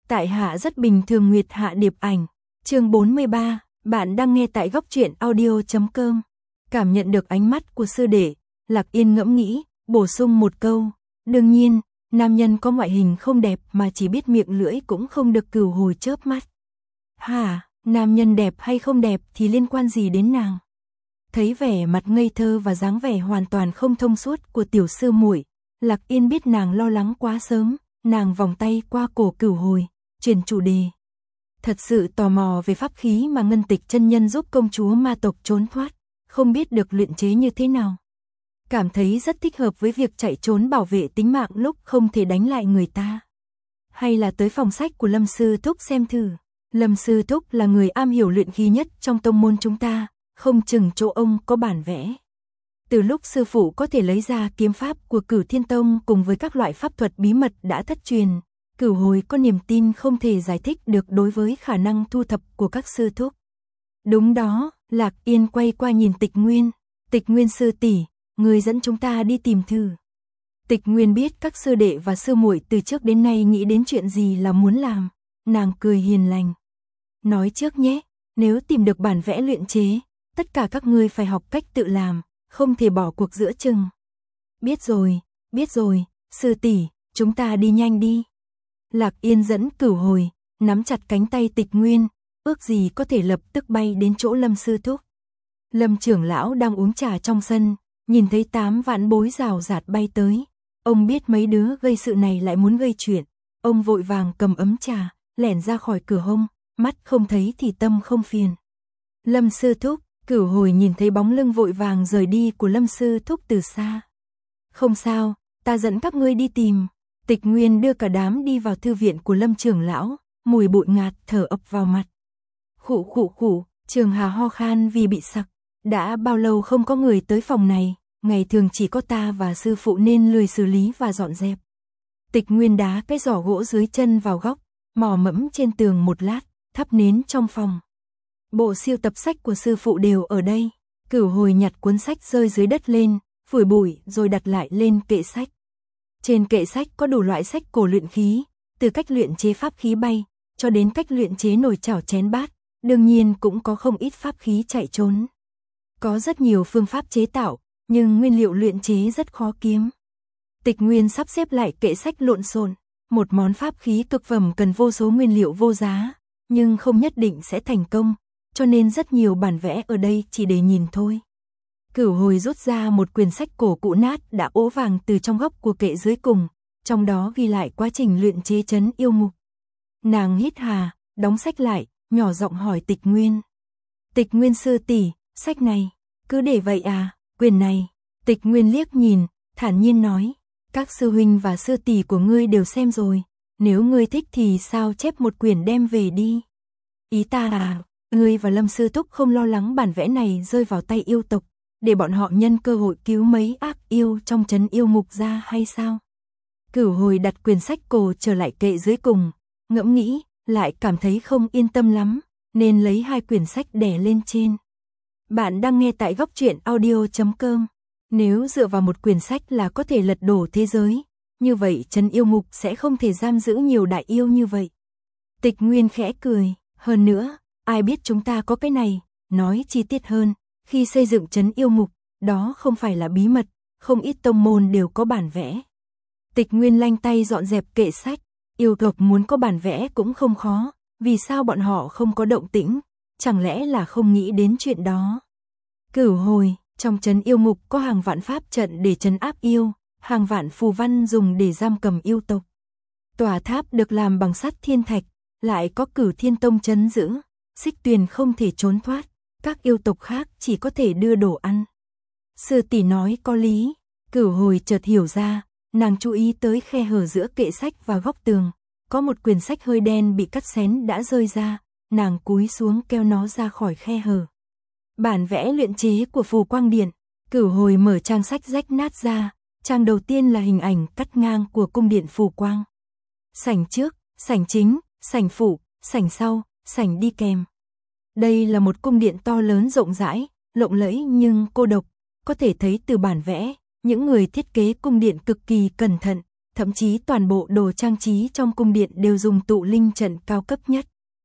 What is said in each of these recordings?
Tại hạ rất bình thường Nguyệt Hạ Điệp Ảnh. Chương 43, bạn đang nghe tại góc truyện audio.com. Cảm nhận được ánh mắt của sư đệ, Lạc Yên ngẫm nghĩ, bổ sung một câu. Đương nhiên, nam nhân có ngoại hình không đẹp mà chỉ biết miệng lưỡi cũng không được cửu hồi chớp mắt. Hả, nam nhân đẹp hay không đẹp thì liên quan gì đến nàng? Thấy vẻ mặt ngây thơ và dáng vẻ hoàn toàn không thông suốt của tiểu sư muội, Lạc Yên biết nàng lo lắng quá sớm, nàng vòng tay qua cổ cửu hồi, chuyển chủ đề. Thật sự tò mò về pháp khí mà Ngân Tịch chân nhân giúp công chúa ma tộc trốn thoát, không biết được luyện chế như thế nào. Cảm thấy rất thích hợp với việc chạy trốn bảo vệ tính mạng lúc không thể đánh lại người ta. Hay là tới phòng sách của Lâm Sư Thúc xem thử. Lâm Sư Thúc là người am hiểu luyện khí nhất trong tông môn chúng ta, không chừng chỗ ông có bản vẽ. Từ lúc sư phụ có thể lấy ra kiếm pháp của Cửu Thiên Tông cùng với các loại pháp thuật bí mật đã thất truyền, cửu hồi có niềm tin không thể giải thích được đối với khả năng thu thập của các sư thúc. Đúng đó, Lạc Yên quay qua nhìn Tịch Nguyên. Tịch Nguyên sư tỷ, người dẫn chúng ta đi tìm thử. Tịch Nguyên biết các sư đệ và sư muội từ trước đến nay nghĩ đến chuyện gì là muốn làm, nàng cười hiền lành. Nói trước nhé, nếu tìm được bản vẽ luyện chế, tất cả các ngươi phải học cách tự làm, không thể bỏ cuộc giữa chừng. Biết rồi, sư tỷ, chúng ta đi nhanh đi. Lạc Yên dẫn cửu hồi, nắm chặt cánh tay Tịch Nguyên, ước gì có thể lập tức bay đến chỗ Lâm Sư Thúc. Lâm trưởng lão đang uống trà trong sân, nhìn thấy 8 vạn bối rào rạt bay tới. Ông biết mấy đứa gây sự này lại muốn gây chuyện, ông vội vàng cầm ấm trà, lẻn ra khỏi cửa hông, mắt không thấy thì tâm không phiền. Lâm Sư Thúc, cửu hồi nhìn thấy bóng lưng vội vàng rời đi của Lâm Sư Thúc từ xa. Không sao, ta dẫn các ngươi đi tìm. Tịch Nguyên đưa cả đám đi vào thư viện của Lâm trưởng lão, mùi bụi ngạt thở ập vào mặt. Khụ, Trường Hà ho khan vì bị sặc. Đã bao lâu không có người tới phòng này, ngày thường chỉ có ta và sư phụ nên lười xử lý và dọn dẹp. Tịch Nguyên đá cái giỏ gỗ dưới chân vào góc, mò mẫm trên tường một lát, thắp nến trong phòng. Bộ siêu tập sách của sư phụ đều ở đây. Cửu hồi nhặt cuốn sách rơi dưới đất lên, phủi bụi rồi đặt lại lên kệ sách. Trên kệ sách có đủ loại sách cổ luyện khí, từ cách luyện chế pháp khí bay, cho đến cách luyện chế nồi chảo chén bát, đương nhiên cũng có không ít pháp khí chạy trốn. Có rất nhiều phương pháp chế tạo, nhưng nguyên liệu luyện chế rất khó kiếm. Tịch Nguyên sắp xếp lại kệ sách lộn xộn, một món pháp khí cực phẩm cần vô số nguyên liệu vô giá, nhưng không nhất định sẽ thành công, cho nên rất nhiều bản vẽ ở đây chỉ để nhìn thôi. Cửu hồi rút ra một quyển sách cổ cũ nát đã ố vàng từ trong góc của kệ dưới cùng, trong đó ghi lại quá trình luyện chế trấn yêu ngục. Nàng hít hà, đóng sách lại, nhỏ giọng hỏi Tịch Nguyên. Tịch Nguyên sư tỷ, sách này, cứ để vậy à, quyển này. Tịch Nguyên liếc nhìn, thản nhiên nói, các sư huynh và sư tỷ của ngươi đều xem rồi, nếu ngươi thích thì sao chép một quyển đem về đi. Ý ta à, ngươi và Lâm Sư Thúc không lo lắng bản vẽ này rơi vào tay yêu tộc, để bọn họ nhân cơ hội cứu mấy ác yêu trong trấn yêu ngục ra hay sao? Cửu hồi đặt quyển sách cổ trở lại kệ dưới cùng, ngẫm nghĩ, lại cảm thấy không yên tâm lắm, nên lấy 2 quyển sách đè lên trên. Bạn đang nghe tại góc truyện audio.com. Nếu dựa vào một quyển sách là có thể lật đổ thế giới, như vậy trấn yêu ngục sẽ không thể giam giữ nhiều đại yêu như vậy. Tịch Nguyên khẽ cười, hơn nữa, ai biết chúng ta có cái này, nói chi tiết hơn, khi xây dựng trấn yêu ngục, đó không phải là bí mật, không ít tông môn đều có bản vẽ. Tịch Nguyên lanh tay dọn dẹp kệ sách, yêu tộc muốn có bản vẽ cũng không khó, vì sao bọn họ không có động tĩnh, chẳng lẽ là không nghĩ đến chuyện đó. Cửu hồi, trong trấn yêu ngục có hàng vạn pháp trận để trấn áp yêu, hàng vạn phù văn dùng để giam cầm yêu tộc. Tòa tháp được làm bằng sắt thiên thạch, lại có Cửu Thiên Tông trấn giữ, Xích Tuyền không thể trốn thoát, các yêu tộc khác chỉ có thể đưa đồ ăn. Sư tỷ nói có lý, cửu hồi chợt hiểu ra, nàng chú ý tới khe hở giữa kệ sách và góc tường, có một quyển sách hơi đen bị cắt xén đã rơi ra, nàng cúi xuống kéo nó ra khỏi khe hở. Bản vẽ luyện chế của Phù Quang Điện, cửu hồi mở trang sách rách nát ra, trang đầu tiên là hình ảnh cắt ngang của cung điện Phù Quang. Sảnh trước, sảnh chính, sảnh phụ, sảnh sau, sảnh đi kèm. Đây là một cung điện to lớn rộng rãi, lộng lẫy nhưng cô độc, có thể thấy từ bản vẽ, những người thiết kế cung điện cực kỳ cẩn thận, thậm chí toàn bộ đồ trang trí trong cung điện đều dùng tụ linh trận cao cấp nhất.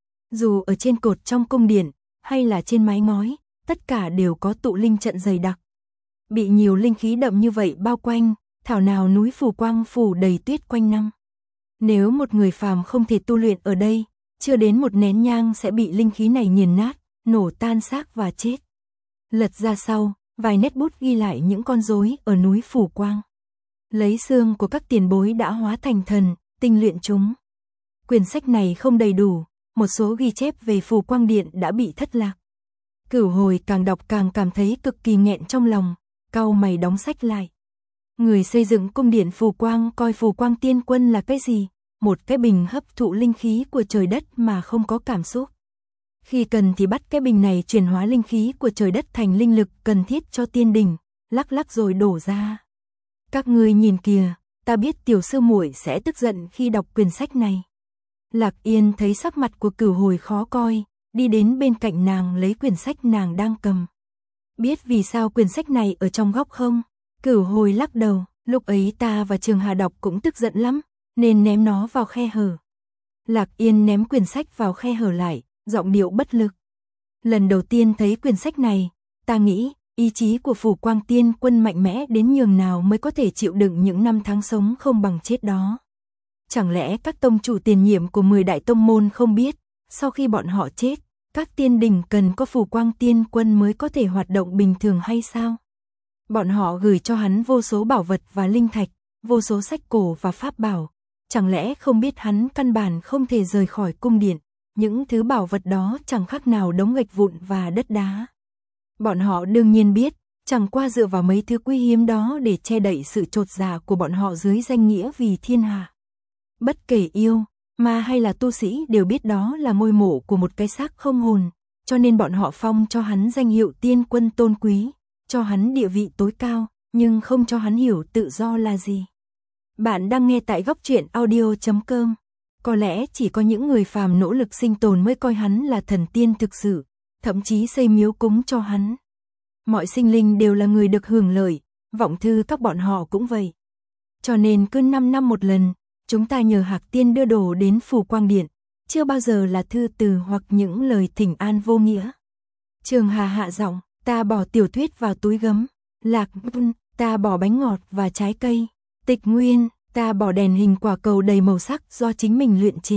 Dù ở trên cột trong cung điện, hay là trên mái ngói, tất cả đều có tụ linh trận dày đặc. Bị nhiều linh khí đậm như vậy bao quanh, thảo nào núi phù quang phủ đầy tuyết quanh năm. Nếu một người phàm không thể tu luyện ở đây, chưa đến một nén nhang sẽ bị linh khí này nghiền nát, nổ tan xác và chết. Lật ra sau, vài nét bút ghi lại những con rối ở núi phù quang. Lấy xương của các tiền bối đã hóa thành thần, tinh luyện chúng. Quyển sách này không đầy đủ, một số ghi chép về phù quang điện đã bị thất lạc. Cửu Hồi càng đọc càng cảm thấy cực kỳ nghẹn trong lòng, cau mày đóng sách lại. Người xây dựng cung điện phù quang coi phù quang tiên quân là cái gì? Một cái bình hấp thụ linh khí của trời đất mà không có cảm xúc. Khi cần thì bắt cái bình này chuyển hóa linh khí của trời đất thành linh lực cần thiết cho tiên đình, lắc lắc rồi đổ ra. Các ngươi nhìn kìa, ta biết tiểu sư muội sẽ tức giận khi đọc quyển sách này. Lạc Yên thấy sắc mặt của Cửu Hồi khó coi, đi đến bên cạnh nàng lấy quyển sách nàng đang cầm. Biết vì sao quyển sách này ở trong góc không? Cửu Hồi lắc đầu, lúc ấy ta và Trường Hà đọc cũng tức giận lắm, nên ném nó vào khe hở. Lạc Yên ném quyển sách vào khe hở lại, giọng điệu bất lực. Lần đầu tiên thấy quyển sách này, ta nghĩ, ý chí của Phù Quang Tiên Quân mạnh mẽ đến nhường nào mới có thể chịu đựng những năm tháng sống không bằng chết đó. Chẳng lẽ các tông chủ tiền nhiệm của 10 đại tông môn không biết, sau khi bọn họ chết, các tiên đình cần có Phù Quang Tiên Quân mới có thể hoạt động bình thường hay sao? Bọn họ gửi cho hắn vô số bảo vật và linh thạch, vô số sách cổ và pháp bảo. Chẳng lẽ không biết hắn căn bản không thể rời khỏi cung điện, những thứ bảo vật đó chẳng khác nào đống gạch vụn và đất đá. Bọn họ đương nhiên biết, chẳng qua dựa vào mấy thứ quý hiếm đó để che đậy sự chột dạ của bọn họ dưới danh nghĩa vì thiên hạ. Bất kể yêu, ma hay là tu sĩ đều biết đó là ngôi mộ của một cái xác không hồn, cho nên bọn họ phong cho hắn danh hiệu tiên quân tôn quý, cho hắn địa vị tối cao, nhưng không cho hắn hiểu tự do là gì. Bạn đang nghe tại góc truyện audio.com. Có lẽ chỉ có những người phàm nỗ lực sinh tồn mới coi hắn là thần tiên thực sự, thậm chí xây miếu cúng cho hắn. Mọi sinh linh đều là người được hưởng lợi, vọng thư các bọn họ cũng vậy. Cho nên cứ 5 năm một lần, chúng ta nhờ Hạc Tiên đưa đồ đến Phù Quang Điện, chưa bao giờ là thư từ hoặc những lời thỉnh an vô nghĩa. Trường Hà hạ giọng, ta bỏ tiểu thuyết vào túi gấm. Lạc Vân, ta bỏ bánh ngọt và trái cây. Tịch Nguyên, ta bỏ đèn hình quả cầu đầy màu sắc do chính mình luyện chế.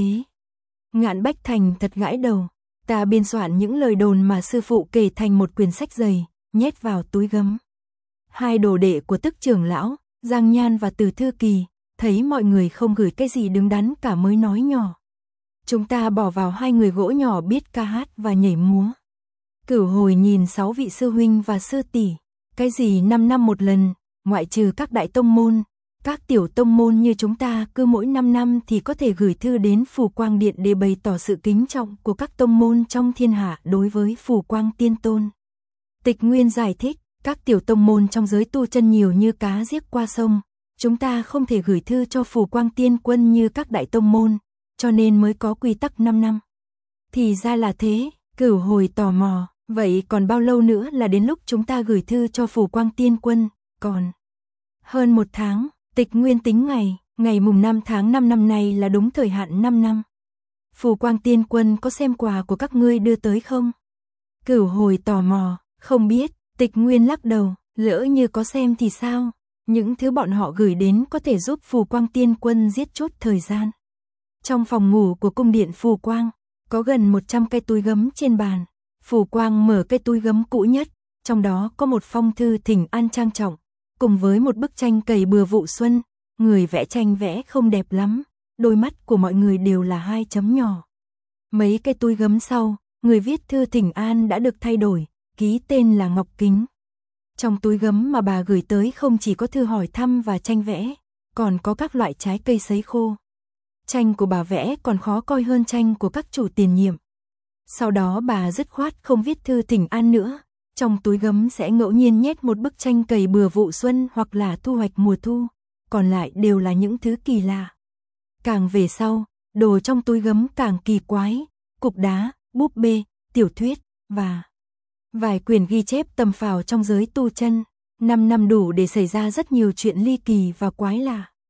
Ngạn Bách Thành thật gãi đầu, ta biên soạn những lời đồn mà sư phụ kể thành một quyển sách dày, nhét vào túi gấm. Hai đồ đệ của Tức trưởng lão, Giang Nhan và Từ Thư Kỳ, thấy mọi người không gửi cái gì đứng đắn cả mới nói nhỏ. Chúng ta bỏ vào 2 người gỗ nhỏ biết ca hát và nhảy múa. Cửu Hồi nhìn 6 vị sư huynh và sư tỷ, cái gì 5 năm một lần, ngoại trừ các đại tông môn, các tiểu tông môn như chúng ta cứ mỗi 5 năm thì có thể gửi thư đến Phù Quang Điện để bày tỏ sự kính trọng của các tông môn trong thiên hạ đối với Phù Quang Tiên Tôn. Tịch Nguyên giải thích, các tiểu tông môn trong giới tu chân nhiều như cá giết qua sông, chúng ta không thể gửi thư cho Phù Quang Tiên Quân như các đại tông môn, cho nên mới có quy tắc 5 năm. Thì ra là thế, Cửu Hồi tò mò, vậy còn bao lâu nữa là đến lúc chúng ta gửi thư cho Phù Quang Tiên Quân? Còn hơn 1 tháng, Tịch Nguyên tính ngày mùng 5 tháng 5 năm nay là đúng thời hạn 5 năm. Phù Quang Tiên Quân có xem quà của các ngươi đưa tới không? Cửu Hồi tò mò, không biết. Tịch Nguyên lắc đầu, lỡ như có xem thì sao? Những thứ bọn họ gửi đến có thể giúp Phù Quang Tiên Quân giết chốt thời gian. Trong phòng ngủ của cung điện Phù Quang, có gần 100 cây túi gấm trên bàn. Phù Quang mở cây túi gấm cũ nhất, trong đó có một phong thư thỉnh an trang trọng, cùng với một bức tranh cầy bừa vụ xuân. Người vẽ tranh vẽ không đẹp lắm, đôi mắt của mọi người đều là 2 chấm nhỏ. Mấy cây túi gấm sau, người viết thư thỉnh an đã được thay đổi, ký tên là Ngọc Kính. Trong túi gấm mà bà gửi tới không chỉ có thư hỏi thăm và tranh vẽ, còn có các loại trái cây sấy khô. Tranh của bà vẽ còn khó coi hơn tranh của các chủ tiền nhiệm. Sau đó bà dứt khoát không viết thư thỉnh an nữa, trong túi gấm sẽ ngẫu nhiên nhét một bức tranh cày bừa vụ xuân hoặc là thu hoạch mùa thu, còn lại đều là những thứ kỳ lạ. Càng về sau, đồ trong túi gấm càng kỳ quái, cục đá, búp bê, tiểu thuyết, và vài quyển ghi chép tầm phào trong giới tu chân. 5 năm đủ để xảy ra rất nhiều chuyện ly kỳ và quái lạ.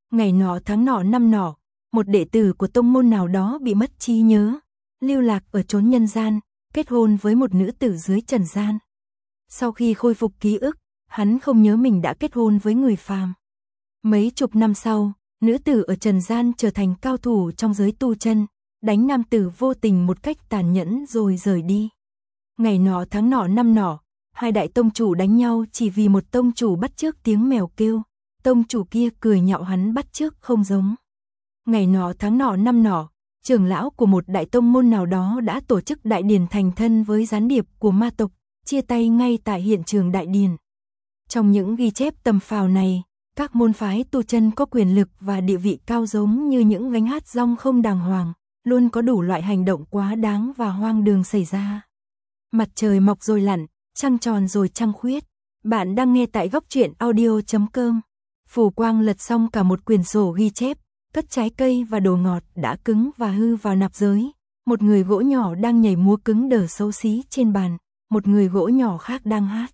Ngày nọ tháng nọ năm nọ, một đệ tử của tông môn nào đó bị mất trí nhớ, lưu lạc ở chốn nhân gian, kết hôn với một nữ tử dưới trần gian. Sau khi khôi phục ký ức, hắn không nhớ mình đã kết hôn với người phàm. Mấy chục năm sau, nữ tử ở trần gian trở thành cao thủ trong giới tu chân, đánh nam tử vô tình một cách tàn nhẫn rồi rời đi. Ngày nọ tháng nọ năm nọ, hai đại tông chủ đánh nhau chỉ vì một tông chủ bắt chước tiếng mèo kêu, tông chủ kia cười nhạo hắn bắt chước không giống. Ngày nọ tháng nọ năm nọ, trưởng lão của một đại tông môn nào đó đã tổ chức đại điển thành thân với gián điệp của ma tộc, chia tay ngay tại hiện trường đại điển. Trong những ghi chép tầm phào này, các môn phái tu chân có quyền lực và địa vị cao giống như những gánh hát rong không đàng hoàng, luôn có đủ loại hành động quá đáng và hoang đường xảy ra. Mặt trời mọc rồi lặn, trăng tròn rồi trăng khuyết. Bạn đang nghe tại góc truyện audio.com. Phù Quang lật xong cả một quyển sổ ghi chép, cất trái cây và đồ ngọt đã cứng và hư vào nạp giới. Một người gỗ nhỏ đang nhảy múa cứng đờ xấu xí trên bàn, một người gỗ nhỏ khác đang hát.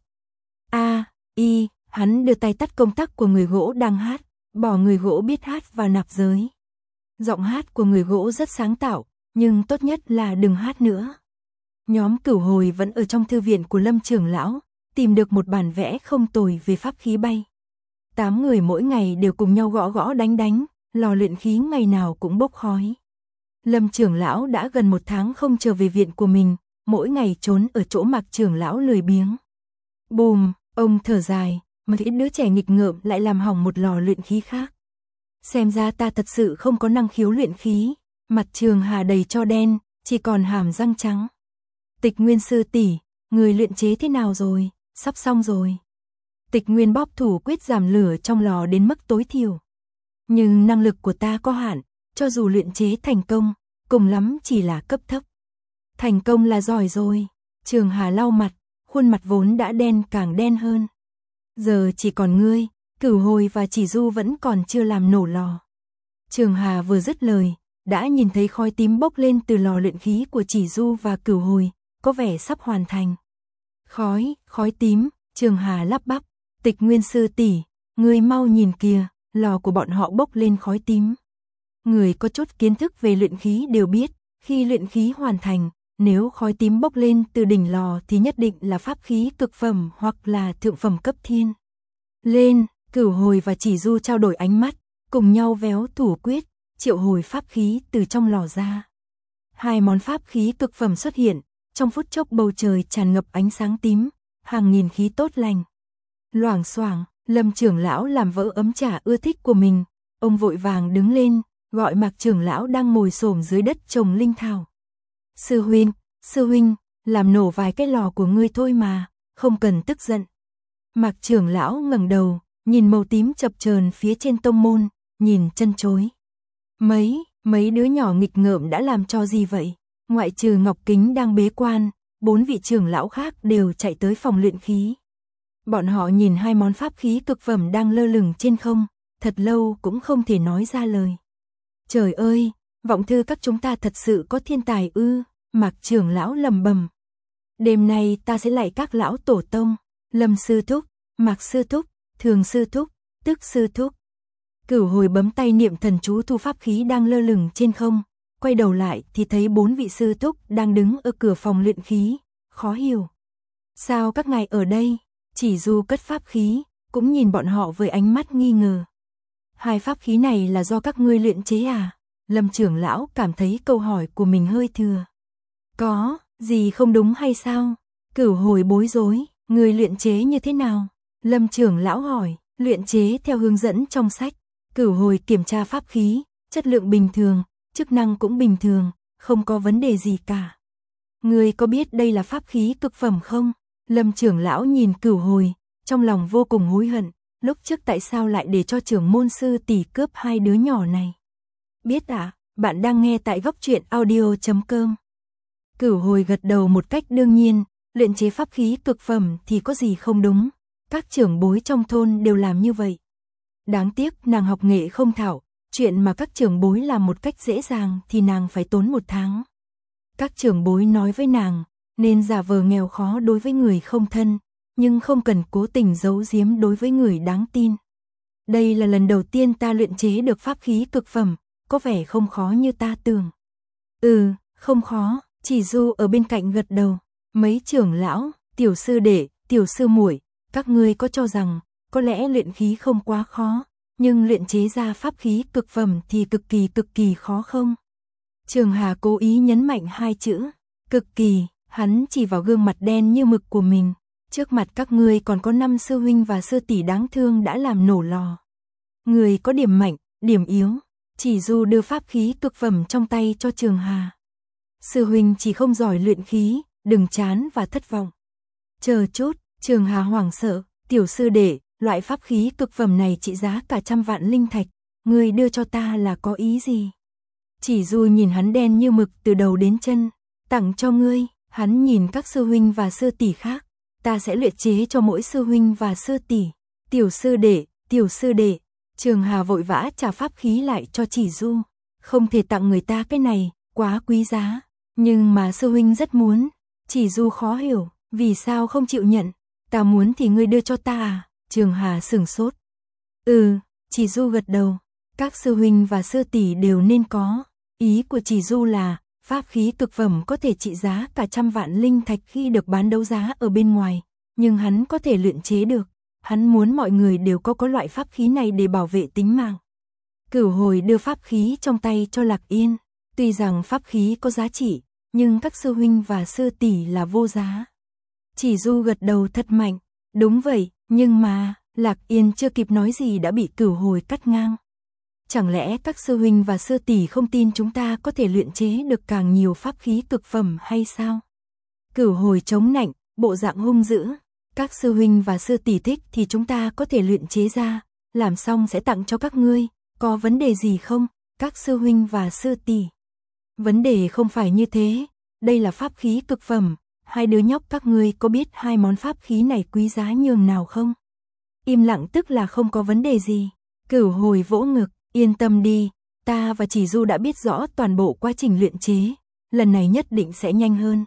Hắn đưa tay tắt công tắc của người gỗ đang hát, bỏ người gỗ biết hát vào nạp giới. Giọng hát của người gỗ rất sáng tạo, nhưng tốt nhất là đừng hát nữa. Nhóm Cửu Hồi vẫn ở trong thư viện của Lâm trưởng lão, tìm được một bản vẽ không tồi về pháp khí bay. 8 người mỗi ngày đều cùng nhau gõ gõ đánh, lò luyện khí ngày nào cũng bốc khói. Lâm trưởng lão đã gần 1 tháng không trở về viện của mình, mỗi ngày trốn ở chỗ Mạc trưởng lão lười biếng. Bùm, ông thở dài, mà ít đứa trẻ nghịch ngợm lại làm hỏng một lò luyện khí khác. Xem ra ta thật sự không có năng khiếu luyện khí, mặt Trường Hà đầy tro đen, chỉ còn hàm răng trắng. Tịch Nguyên sư tỷ, người luyện chế thế nào rồi, sắp xong rồi. Tịch Nguyên bóp thủ quyết giảm lửa trong lò đến mức tối thiểu. Nhưng năng lực của ta có hạn, cho dù luyện chế thành công, cùng lắm chỉ là cấp thấp. Thành công là giỏi rồi. Trường Hà lau mặt, khuôn mặt vốn đã đen càng đen hơn. Giờ chỉ còn ngươi, Cửu Hồi và Chỉ Du vẫn còn chưa làm nổ lò. Trường Hà vừa dứt lời, đã nhìn thấy khói tím bốc lên từ lò luyện khí của Chỉ Du và Cửu Hồi, có vẻ sắp hoàn thành. Khói tím, Trường Hà lắp bắp, Tịch Nguyên sư tỷ, ngươi mau nhìn kìa, lò của bọn họ bốc lên khói tím. Người có chút kiến thức về luyện khí đều biết, khi luyện khí hoàn thành, nếu khói tím bốc lên từ đỉnh lò thì nhất định là pháp khí cực phẩm hoặc là thượng phẩm cấp thiên. Lên, Cửu Hồi và Chỉ Du trao đổi ánh mắt, cùng nhau véo thủ quyết, triệu hồi pháp khí từ trong lò ra. 2 món pháp khí cực phẩm xuất hiện, trong phút chốc bầu trời tràn ngập ánh sáng tím, hàng nghìn khí tốt lành. Loảng xoảng, Lâm trưởng lão làm vỡ ấm trà ưa thích của mình, ông vội vàng đứng lên, gọi Mạc trưởng lão đang ngồi xổm dưới đất trồng linh thảo. Sư huynh, làm nổ vài cái lò của ngươi thôi mà, không cần tức giận. Mạc trưởng lão ngẩng đầu, nhìn màu tím chập chờn phía trên tông môn, nhìn chân chối. Mấy đứa nhỏ nghịch ngợm đã làm cho gì vậy? Ngoại trừ Ngọc Kính đang bế quan, 4 vị trưởng lão khác đều chạy tới phòng luyện khí. Bọn họ nhìn 2 món pháp khí cực phẩm đang lơ lửng trên không, thật lâu cũng không thể nói ra lời. Trời ơi, vọng thư các chúng ta thật sự có thiên tài ư? Mạc trưởng lão lẩm bẩm. Đêm nay ta sẽ lạy các lão tổ tông, Lâm sư thúc, Mạc sư thúc, Thường sư thúc, Tức sư thúc. Cửu Hồi bấm tay niệm thần chú thu pháp khí đang lơ lửng trên không, quay đầu lại thì thấy 4 vị sư thúc đang đứng ở cửa phòng luyện khí, khó hiểu. Sao các ngài ở đây? Chỉ Du cất pháp khí, cũng nhìn bọn họ với ánh mắt nghi ngờ. 2 pháp khí này là do các ngươi luyện chế à? Lâm trưởng lão cảm thấy câu hỏi của mình hơi thừa. Có gì không đúng hay sao? Cửu Hồi bối rối, người luyện chế như thế nào? Lâm trưởng lão hỏi, luyện chế theo hướng dẫn trong sách. Cửu Hồi kiểm tra pháp khí, chất lượng bình thường, chức năng cũng bình thường, không có vấn đề gì cả. Ngươi có biết đây là pháp khí cực phẩm không? Lâm trưởng lão nhìn Cửu Hồi, trong lòng vô cùng hối hận, lúc trước tại sao lại để cho trưởng môn sư tỷ cướp 2 đứa nhỏ này? Biết ạ, bạn đang nghe tại góc truyện audio.com. Cửu Hồi gật đầu một cách đương nhiên, luyện chế pháp khí cực phẩm thì có gì không đúng, các trưởng bối trong thôn đều làm như vậy. Đáng tiếc nàng học nghệ không thạo, chuyện mà các trưởng bối làm một cách dễ dàng thì nàng phải tốn 1 tháng. Các trưởng bối nói với nàng, nên giả vờ nghèo khó đối với người không thân, nhưng không cần cố tình giấu giếm đối với người đáng tin. đây là lần đầu tiên ta luyện chế được pháp khí cực phẩm, có vẻ không khó như ta tưởng. Không khó, Chỉ Du ở bên cạnh gật đầu. Mấy trưởng lão, tiểu sư đệ, tiểu sư muội, các ngươi có cho rằng có lẽ luyện khí không quá khó, nhưng luyện chế ra pháp khí cực phẩm thì cực kỳ khó không? Trường Hà cố ý nhấn mạnh hai chữ, cực kỳ, hắn chỉ vào gương mặt đen như mực của mình. Trước mặt các ngươi còn có 5 sư huynh và sư tỷ đáng thương đã làm nổ lò. Người có điểm mạnh, điểm yếu. Chỉ Du đưa pháp khí cực phẩm trong tay cho Trường Hà. Sư huynh chỉ không giỏi luyện khí, đừng chán và thất vọng. Chờ chút, Trường Hà hoảng sợ, tiểu sư đệ, loại pháp khí cực phẩm này trị giá cả 100 vạn linh thạch, ngươi đưa cho ta là có ý gì? Chỉ Du nhìn hắn đen như mực từ đầu đến chân, tặng cho ngươi. Hắn nhìn các sư huynh và sư tỷ khác, ta sẽ luyện chế cho mỗi sư huynh và sư tỷ. Tiểu sư đệ, Trường Hà vội vã trả pháp khí lại cho Chỉ Du. Không thể tặng người ta cái này, quá quý giá. Nhưng mà sư huynh rất muốn. Chỉ Du khó hiểu, vì sao không chịu nhận? Ta muốn thì ngươi đưa cho ta à? Trường Hà sửng sốt. Chỉ Du gật đầu. Các sư huynh và sư tỷ đều nên có. Ý của Chỉ Du là pháp khí cực phẩm có thể trị giá cả 100 vạn linh thạch khi được bán đấu giá ở bên ngoài, nhưng hắn có thể luyện chế được. Hắn muốn mọi người đều có loại pháp khí này để bảo vệ tính mạng. Cửu Hồi đưa pháp khí trong tay cho Lạc Yên. Tuy rằng pháp khí có giá trị, nhưng các sư huynh và sư tỷ là vô giá. Chỉ Du gật đầu thật mạnh. Đúng vậy, nhưng mà, Lạc Yên chưa kịp nói gì đã bị Cửu Hồi cắt ngang. Chẳng lẽ các sư huynh và sư tỷ không tin chúng ta có thể luyện chế được càng nhiều pháp khí cực phẩm hay sao? Cửu Hồi chống nạnh, bộ dạng hung dữ. Các sư huynh và sư tỷ thích thì chúng ta có thể luyện chế ra, làm xong sẽ tặng cho các ngươi, có vấn đề gì không, các sư huynh và sư tỷ? Vấn đề không phải như thế, đây là pháp khí cực phẩm, hai đứa nhóc các ngươi có biết hai món pháp khí này quý giá nhường nào không? Im lặng tức là không có vấn đề gì. Cửu Hồi vỗ ngực, yên tâm đi, ta và Chỉ Du đã biết rõ toàn bộ quá trình luyện chế, lần này nhất định sẽ nhanh hơn.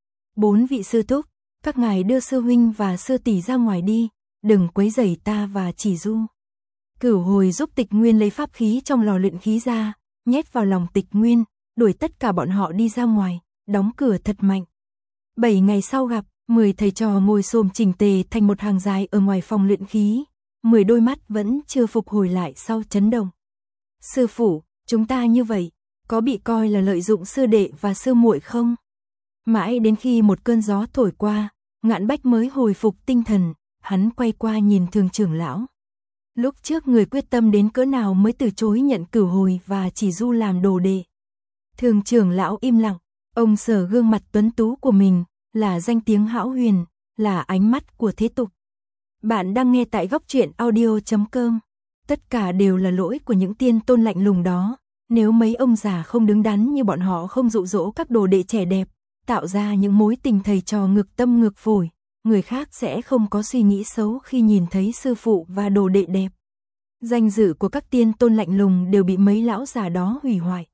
4 vị sư thúc, các ngài đưa sư huynh và sư tỷ ra ngoài đi, đừng quấy rầy ta và Chỉ Du. Cửu Hồi giúp Tịch Nguyên lấy pháp khí trong lò luyện khí ra, nhét vào lòng Tịch Nguyên, đuổi tất cả bọn họ đi ra ngoài, đóng cửa thật mạnh. 7 ngày sau gặp, 10 thầy trò ngồi xổm chỉnh tề thành một hàng dài ở ngoài phòng luyện khí, 10 đôi mắt vẫn chưa phục hồi lại sau chấn động. Sư phụ, chúng ta như vậy, có bị coi là lợi dụng sư đệ và sư muội không? Mãi đến khi một cơn gió thổi qua, Ngạn Bách mới hồi phục tinh thần, hắn quay qua nhìn Thường trưởng lão. Lúc trước người quyết tâm đến cỡ nào mới từ chối nhận Cửu Hồi và Chỉ Du làm đồ đệ. Thường trưởng lão im lặng, ông sờ gương mặt tuấn tú của mình, là danh tiếng hão huyền, là ánh mắt của thế tục. Bạn đang nghe tại Góc Truyện Audio.com. Tất cả đều là lỗi của những tiên tôn lạnh lùng đó, nếu mấy ông già không đứng đắn như bọn họ không dụ dỗ các đồ đệ trẻ đẹp, tạo ra những mối tình thầy trò ngược tâm ngược phổi, người khác sẽ không có suy nghĩ xấu khi nhìn thấy sư phụ và đồ đệ đẹp. Danh dự của các tiên tôn lạnh lùng đều bị mấy lão già đó hủy hoại.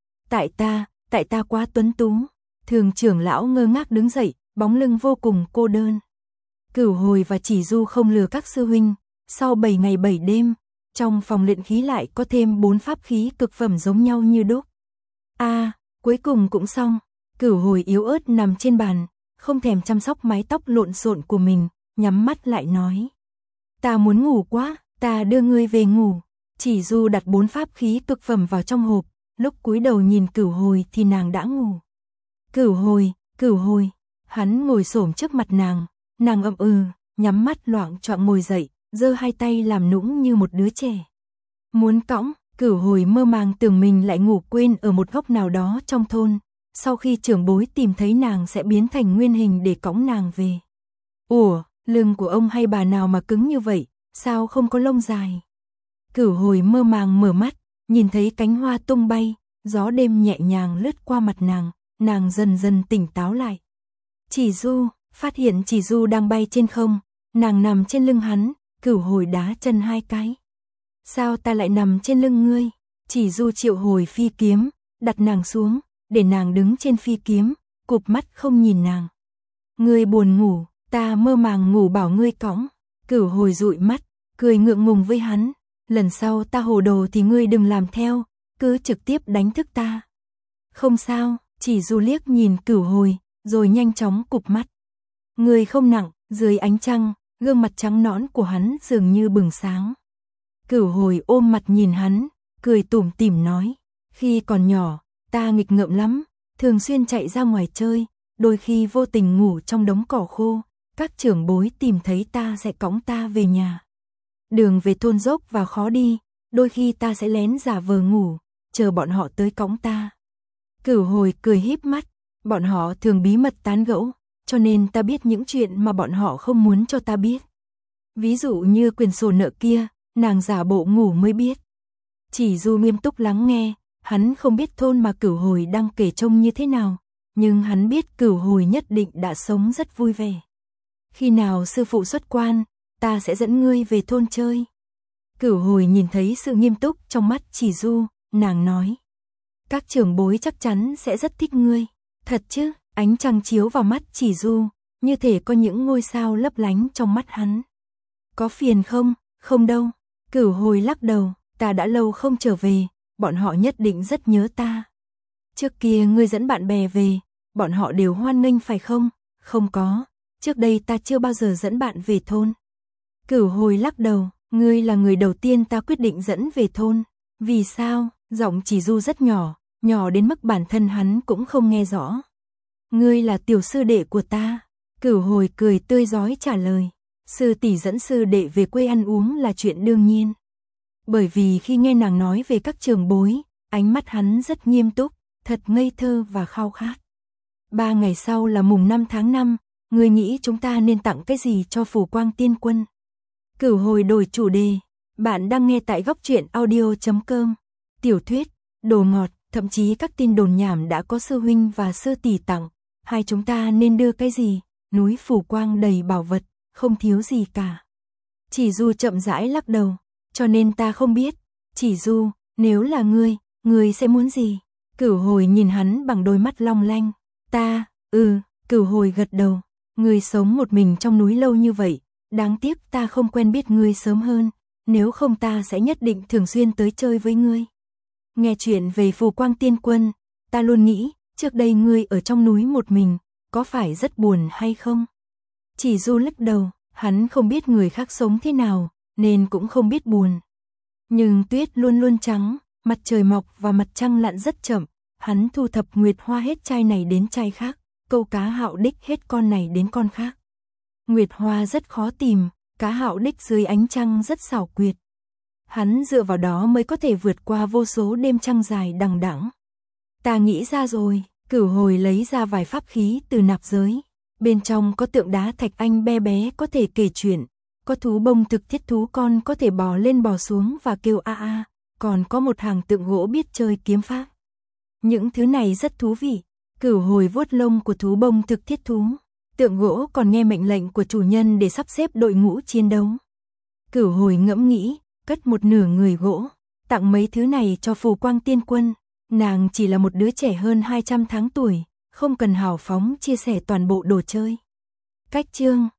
Tại ta quá tuấn tú. Thường trưởng lão ngơ ngác đứng dậy, bóng lưng vô cùng cô đơn. Cửu Hồi và Chỉ Du không lừa các sư huynh, sau 7 ngày 7 đêm, trong phòng luyện khí lại có thêm 4 pháp khí cực phẩm giống nhau như đúc. Cuối cùng cũng xong. Cửu Hồi yếu ớt nằm trên bàn, không thèm chăm sóc mái tóc lộn xộn của mình, nhắm mắt lại nói. Ta muốn ngủ quá, ta đưa ngươi về ngủ. Chỉ Du đặt 4 pháp khí cực phẩm vào trong hộp, lúc cúi đầu nhìn Cửu Hồi thì nàng đã ngủ. Cửu Hồi, hắn ngồi xổm trước mặt nàng nhắm mắt loạng choạng ngồi dậy, giơ hai tay làm nũng như một đứa trẻ. Muốn cõng, Cửu Hồi mơ màng tưởng mình lại ngủ quên ở một góc nào đó trong thôn, sau khi trưởng bối tìm thấy nàng sẽ biến thành nguyên hình để cõng nàng về. Ủa, lưng của ông hay bà nào mà cứng như vậy, sao không có lông dài? Cửu Hồi mơ màng mở mắt, nhìn thấy cánh hoa tung bay, gió đêm nhẹ nhàng lướt qua mặt nàng dần dần tỉnh táo lại. Chỉ Du, phát hiện Chỉ Du đang bay trên không, nàng nằm trên lưng hắn, Cửu Hồi đá chân 2 cái. Sao ta lại nằm trên lưng ngươi? Chỉ Du triệu hồi phi kiếm, đặt nàng xuống, để nàng đứng trên phi kiếm, cụp mắt không nhìn nàng. Ngươi buồn ngủ, ta mơ màng ngủ bảo ngươi cõng. Cửu Hồi dụi mắt, cười ngượng ngùng với hắn. lần sau ta hồ đồ thì ngươi đừng làm theo, cứ trực tiếp đánh thức ta. Không sao, chỉ du liếc nhìn Cửu Hồi, rồi nhanh chóng cụp mắt. Người không nặng, dưới ánh trăng, gương mặt trắng nõn của hắn dường như bừng sáng. Cửu Hồi ôm mặt nhìn hắn, cười tủm tỉm nói, khi còn nhỏ, ta nghịch ngợm lắm, thường xuyên chạy ra ngoài chơi, đôi khi vô tình ngủ trong đống cỏ khô, các trưởng bối tìm thấy ta sẽ cõng ta về nhà. Đường về thôn dốc và khó đi, đôi khi ta sẽ lén giả vờ ngủ, chờ bọn họ tới cõng ta. Cửu Hồi cười híp mắt, bọn họ thường bí mật tán gẫu, cho nên ta biết những chuyện mà bọn họ không muốn cho ta biết. Ví dụ như quyển sổ nợ kia, nàng giả bộ ngủ mới biết. Chỉ Du nghiêm túc lắng nghe, hắn không biết thôn mà Cửu Hồi đang kể trông như thế nào, nhưng hắn biết Cửu Hồi nhất định đã sống rất vui vẻ. Khi nào sư phụ xuất quan, ta sẽ dẫn ngươi về thôn chơi. Cửu Hồi nhìn thấy sự nghiêm túc trong mắt Chỉ Du, nàng nói. Các trưởng bối chắc chắn sẽ rất thích ngươi. Thật chứ, ánh trăng chiếu vào mắt Chỉ Du, như thể có những ngôi sao lấp lánh trong mắt hắn. Có phiền không? Không đâu. Cửu Hồi lắc đầu, ta đã lâu không trở về, bọn họ nhất định rất nhớ ta. Trước kia ngươi dẫn bạn bè về, bọn họ đều hoan nghênh phải không? Không có, trước đây ta chưa bao giờ dẫn bạn về thôn. Cửu Hồi lắc đầu, ngươi là người đầu tiên ta quyết định dẫn về thôn. Vì sao? Giọng Chỉ Du rất nhỏ, nhỏ đến mức bản thân hắn cũng không nghe rõ. Ngươi là tiểu sư đệ của ta. Cửu Hồi cười tươi rói trả lời. Sư tỷ dẫn sư đệ về quê ăn uống là chuyện đương nhiên. Bởi vì khi nghe nàng nói về các trưởng bối, ánh mắt hắn rất nghiêm túc, thật ngây thơ và khao khát. 3 ngày sau là mùng 5 tháng 5, ngươi nghĩ chúng ta nên tặng cái gì cho Phù Quang Tiên Quân? Cửu Hồi đổi chủ đề. Bạn đang nghe tại góc truyện audio.com. Tiểu thuyết, đồ ngọt, thậm chí các tin đồn nhảm đã có sư huynh và sư tỷ tặng. Hai chúng ta nên đưa cái gì? Núi Phù Quang đầy bảo vật, không thiếu gì cả. Chỉ Du chậm rãi lắc đầu. Cho nên ta không biết. Chỉ Du, nếu là ngươi sẽ muốn gì? Cửu Hồi nhìn hắn bằng đôi mắt long lanh. Ta, Cửu Hồi gật đầu. Ngươi sống một mình trong núi lâu như vậy, đáng tiếc ta không quen biết ngươi sớm hơn, nếu không ta sẽ nhất định thường xuyên tới chơi với ngươi. Nghe chuyện về Phù Quang Tiên Quân, ta luôn nghĩ, trước đây ngươi ở trong núi một mình, có phải rất buồn hay không? Chỉ Du lắc đầu, hắn không biết người khác sống thế nào, nên cũng không biết buồn. Nhưng tuyết luôn luôn trắng, mặt trời mọc và mặt trăng lặn rất chậm, hắn thu thập nguyệt hoa hết chai này đến chai khác, câu cá hạo đích hết con này đến con khác. Nguyệt hoa rất khó tìm, cá hạo đích dưới ánh trăng rất xảo quyệt. Hắn dựa vào đó mới có thể vượt qua vô số đêm trăng dài đằng đẵng. Ta nghĩ ra rồi, Cửu Hồi lấy ra vài pháp khí từ nạp giới. Bên trong có tượng đá thạch anh bé bé có thể kể chuyện, có thú bông thực thiết thú con có thể bò lên bò xuống và kêu a a, còn có một hàng tượng gỗ biết chơi kiếm pháp. Những thứ này rất thú vị. Cửu Hồi vuốt lông của thú bông thực thiết thú. Tượng gỗ còn nghe mệnh lệnh của chủ nhân để sắp xếp đội ngũ chiến đấu. Cửu Hồi ngẫm nghĩ, cất một nửa người gỗ, tặng mấy thứ này cho Phù Quang Tiên Quân. Nàng chỉ là một đứa trẻ hơn 200 tháng tuổi, không cần hào phóng chia sẻ toàn bộ đồ chơi. Cách chương